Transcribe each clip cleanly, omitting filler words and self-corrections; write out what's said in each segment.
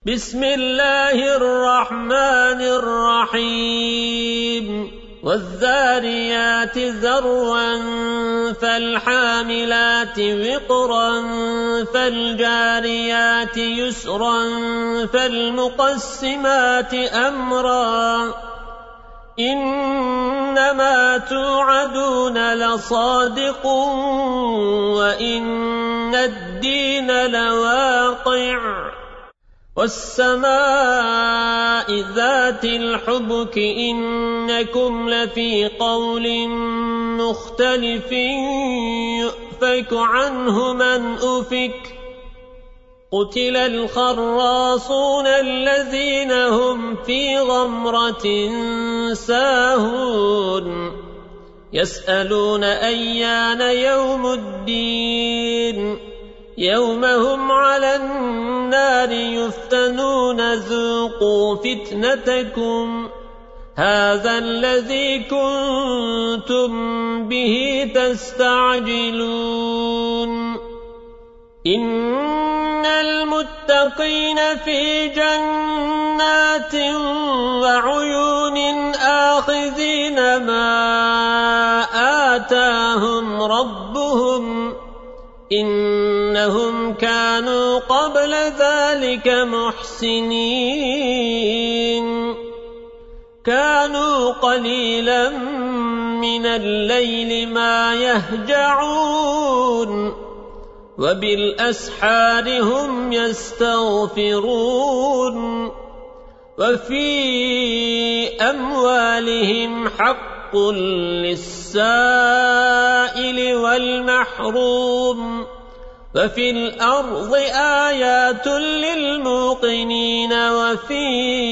بسم الله الرحمن الرحيم والذاريات ذروا فالحاملات وقرا فالجاريات يسرا فالمقسمات أمرا إنما توعدون لصادق وإن الدين لواقع والسماء ذات الحبك إنكم لفي قول مختلف يؤفك عنه من أفك قتل الخراصون الذين هم في غمرة ساهون يسألون أيان يوم الدين يوم هم على النار يفتنون ذوقوا فتنتكم هذا الذي كنتم به تستعجلون إن المتقين في جنات وعيون آخذين ما آتاهم ربهم إنهم كانوا قبل ذلك محسنين كانوا قليلا من الليل ما يهجعون وبالأسحار هم يستغفرون وفي أموالهم حق للسائل والمحروم وفي الأرض آيات للموقنين وفي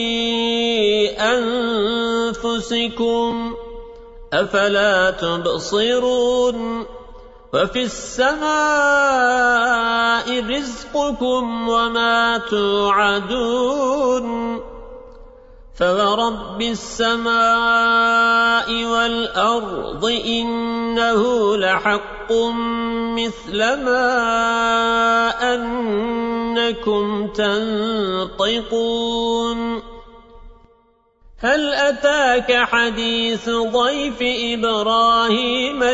أنفسكم أفلا تبصرون وفي السماء رزقكم وما توعدون فورب السماء والأرض إنه لحق مثل ما أنكم تنطقون هل أتاك حديث ضيف إبراهيم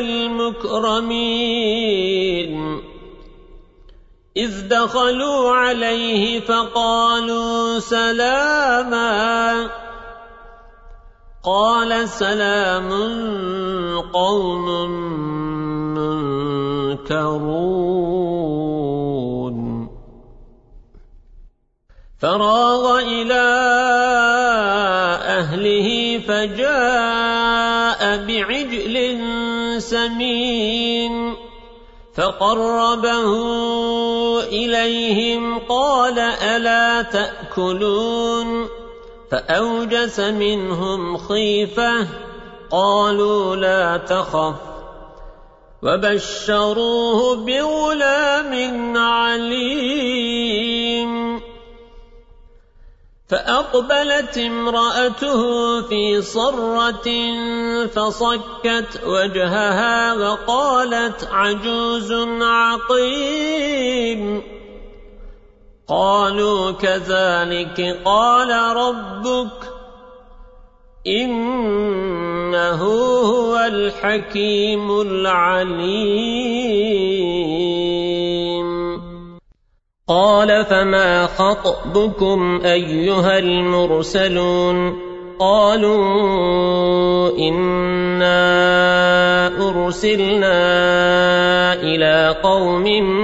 المكرمين إذ دخلوا عليه فقالوا سلاما قال سلام قوم منكرون فراغ إلى أهله فجاء بعجل سمين فقربه إليهم قال ألا تأكلون فأوجس منهم خيفة قالوا لا تخف وبشروه بغلام عليم فأقبلت امرأته في صرة فصكت وجهها وقالت عجوز عقيم قالوا كذلك قال ربك إنه هو الحكيم العليم قال فما خطبكم أيها المرسلون قالوا إنا أرسلنا إلى قوم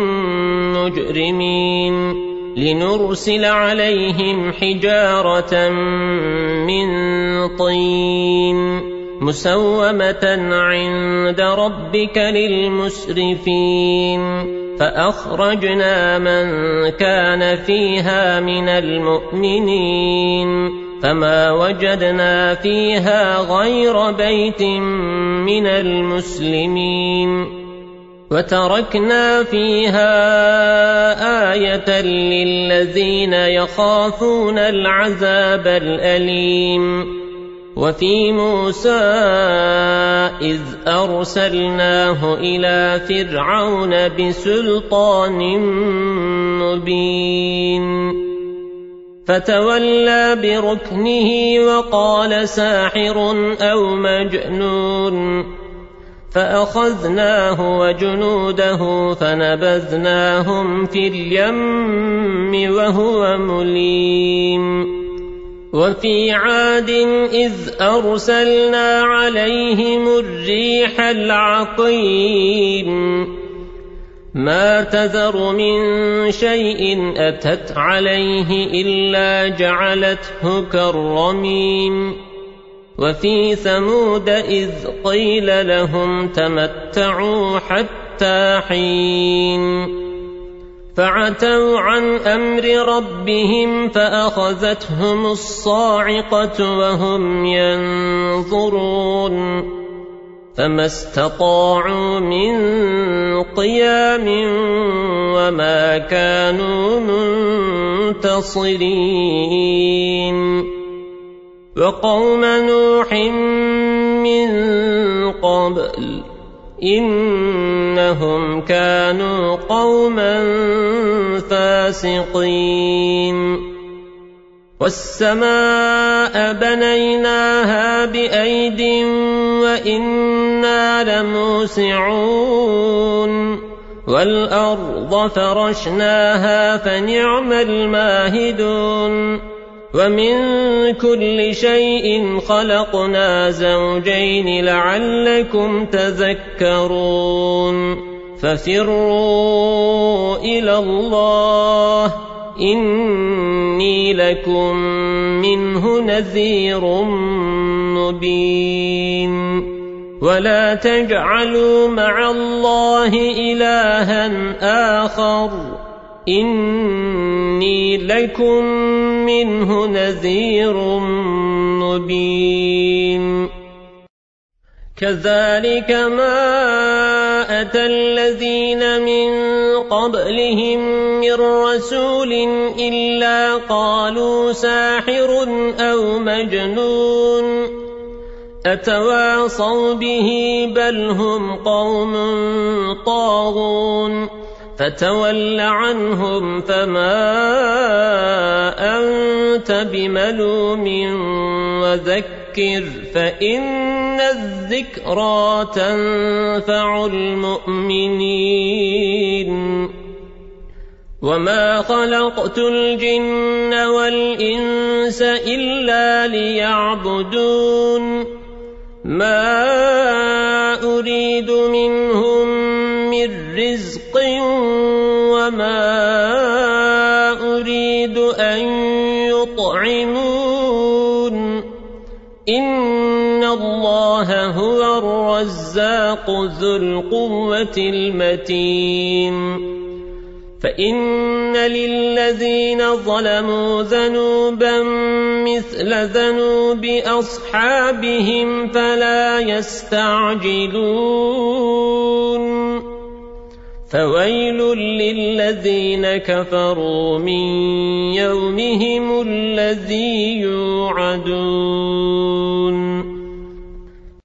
مجرمين لنرسل عليهم حجارة من طين مسومة عند ربك للمسرفين فأخرجنا من كان فيها من المؤمنين فما وجدنا فيها غير بيت من المسلمين وتركنا فيها آية للذين يخافون العذاب الأليم وفي موسى إذ أرسلناه إلى فرعون بسلطان مبين فتولى بركنه وقال ساحر أو مجنون فأخذناه وجنوده فنبذناهم في اليم وهو مليم وفي عاد إذ أرسلنا عليهم الريح العقيم ما تذر من شيء أتت عليه إلا جعلته كالرميم وفي ثمود إذ قيل لهم تمتعوا حتى حين فعتوا عن أمر ربهم فأخذتهم الصاعقة وهم ينظرون فما استطاعوا من قيام وما كانوا منتصرين وقوم نوح من قبل إنهم كانوا قوما فاسقين والسماء بنيناها بأيد وإنا لموسعون والأرض فرشناها فنعم الماهدون ومن كل شيء خلقنا زوجين لعلكم تذكرون ففروا إلى الله إني لكم منه نذير مبين ولا تجعلوا مع الله إلها آخر إني لكم منه نذير مبين كذلك ما أتى الذين من قبلهم من رسول إلا قالوا ساحر أو مجنون أتواصوا به بل هم قوم طاغون فتول عنهم فما أنت بملوم وذكر فإن الذكرى تنفع المؤمنين وما خلقت الجن والإنس إلا ليعبدون ما أريد منهم من رزق وما أريد أن يطعمون إن الله هو الرزاق ذو القوة المتين فإن للذين ظلموا ذنوبا مثل ذنوب أصحابهم فلا يستعجلون فويل للذين كفروا من يومهم الذي يوعدون